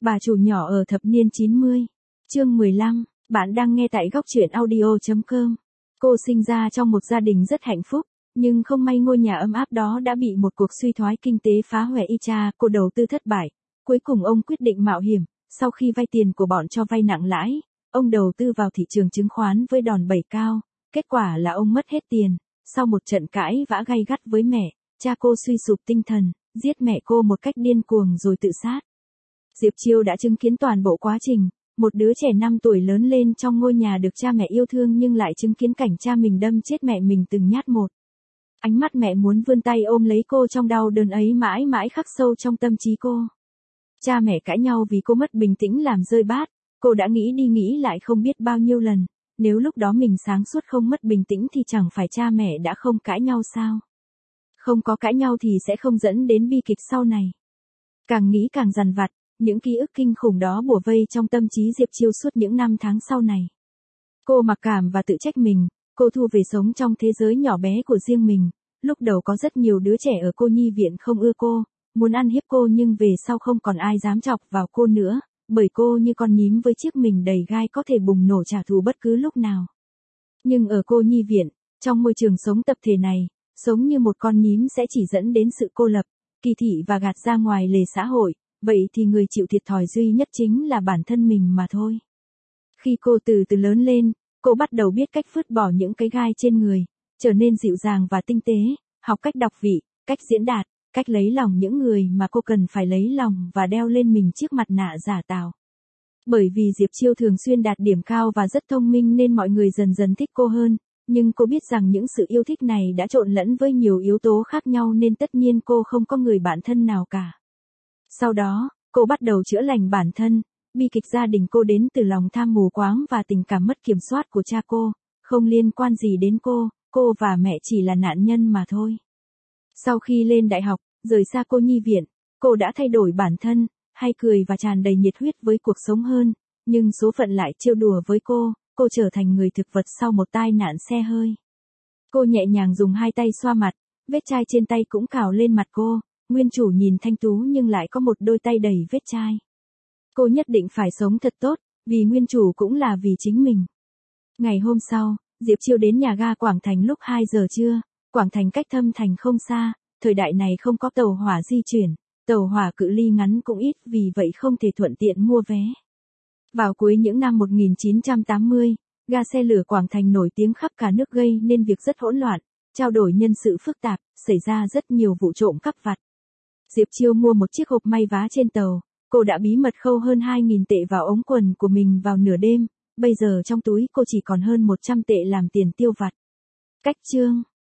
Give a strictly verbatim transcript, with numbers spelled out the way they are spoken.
Bà chủ nhỏ ở thập niên chín mươi. Chương mười lăm, bạn đang nghe tại góc truyện audio chấm com. Cô sinh ra trong một gia đình rất hạnh phúc, nhưng không may ngôi nhà ấm áp đó đã bị một cuộc suy thoái kinh tế phá hoại y cha, cô đầu tư thất bại. Cuối cùng ông quyết định mạo hiểm, sau khi vay tiền của bọn cho vay nặng lãi, ông đầu tư vào thị trường chứng khoán với đòn bẩy cao, kết quả là ông mất hết tiền. Sau một trận cãi vã gay gắt với mẹ, cha cô suy sụp tinh thần, giết mẹ cô một cách điên cuồng rồi tự sát. Diệp Chiêu đã chứng kiến toàn bộ quá trình, một đứa trẻ năm tuổi lớn lên trong ngôi nhà được cha mẹ yêu thương nhưng lại chứng kiến cảnh cha mình đâm chết mẹ mình từng nhát một. Ánh mắt mẹ muốn vươn tay ôm lấy cô trong đau đớn ấy mãi mãi khắc sâu trong tâm trí cô. Cha mẹ cãi nhau vì cô mất bình tĩnh làm rơi bát, cô đã nghĩ đi nghĩ lại không biết bao nhiêu lần, nếu lúc đó mình sáng suốt không mất bình tĩnh thì chẳng phải cha mẹ đã không cãi nhau sao? Không có cãi nhau thì sẽ không dẫn đến bi kịch sau này. Càng nghĩ càng dằn vặt, những ký ức kinh khủng đó bủa vây trong tâm trí Diệp Chiêu suốt những năm tháng sau này. Cô mặc cảm và tự trách mình, cô thu về sống trong thế giới nhỏ bé của riêng mình. Lúc đầu có rất nhiều đứa trẻ ở cô nhi viện không ưa cô, muốn ăn hiếp cô nhưng về sau không còn ai dám chọc vào cô nữa, bởi cô như con nhím với chiếc mình đầy gai có thể bùng nổ trả thù bất cứ lúc nào. Nhưng ở cô nhi viện, trong môi trường sống tập thể này, sống như một con nhím sẽ chỉ dẫn đến sự cô lập, kỳ thị và gạt ra ngoài lề xã hội, vậy thì người chịu thiệt thòi duy nhất chính là bản thân mình mà thôi. Khi cô từ từ lớn lên, cô bắt đầu biết cách vứt bỏ những cái gai trên người, trở nên dịu dàng và tinh tế, học cách đọc vị, cách diễn đạt, cách lấy lòng những người mà cô cần phải lấy lòng và đeo lên mình chiếc mặt nạ giả tạo. Bởi vì Diệp Chiêu thường xuyên đạt điểm cao và rất thông minh nên mọi người dần dần thích cô hơn, nhưng cô biết rằng những sự yêu thích này đã trộn lẫn với nhiều yếu tố khác nhau nên tất nhiên cô không có người bạn thân nào cả. Sau đó, cô bắt đầu chữa lành bản thân, bi kịch gia đình cô đến từ lòng tham mù quáng và tình cảm mất kiểm soát của cha cô, không liên quan gì đến cô, cô và mẹ chỉ là nạn nhân mà thôi. Sau khi lên đại học, rời xa cô nhi viện, cô đã thay đổi bản thân, hay cười và tràn đầy nhiệt huyết với cuộc sống hơn, nhưng số phận lại trêu đùa với cô, cô trở thành người thực vật sau một tai nạn xe hơi. Cô nhẹ nhàng dùng hai tay xoa mặt, vết chai trên tay cũng cào lên mặt cô, nguyên chủ nhìn thanh tú nhưng lại có một đôi tay đầy vết chai. Cô nhất định phải sống thật tốt, vì nguyên chủ cũng là vì chính mình. Ngày hôm sau, Diệp Chiêu đến nhà ga Quảng Thành lúc hai giờ trưa, Quảng Thành cách Thâm Thành không xa, thời đại này không có tàu hỏa di chuyển, tàu hỏa cự ly ngắn cũng ít vì vậy không thể thuận tiện mua vé. Vào cuối những năm một nghìn chín trăm tám mươi, ga xe lửa Quảng Thành nổi tiếng khắp cả nước gây nên việc rất hỗn loạn, trao đổi nhân sự phức tạp, xảy ra rất nhiều vụ trộm cắp vặt. Diệp Chiêu mua một chiếc hộp may vá trên tàu, cô đã bí mật khâu hơn hai nghìn tệ vào ống quần của mình vào nửa đêm, bây giờ trong túi cô chỉ còn hơn một trăm tệ làm tiền tiêu vặt. Cách chương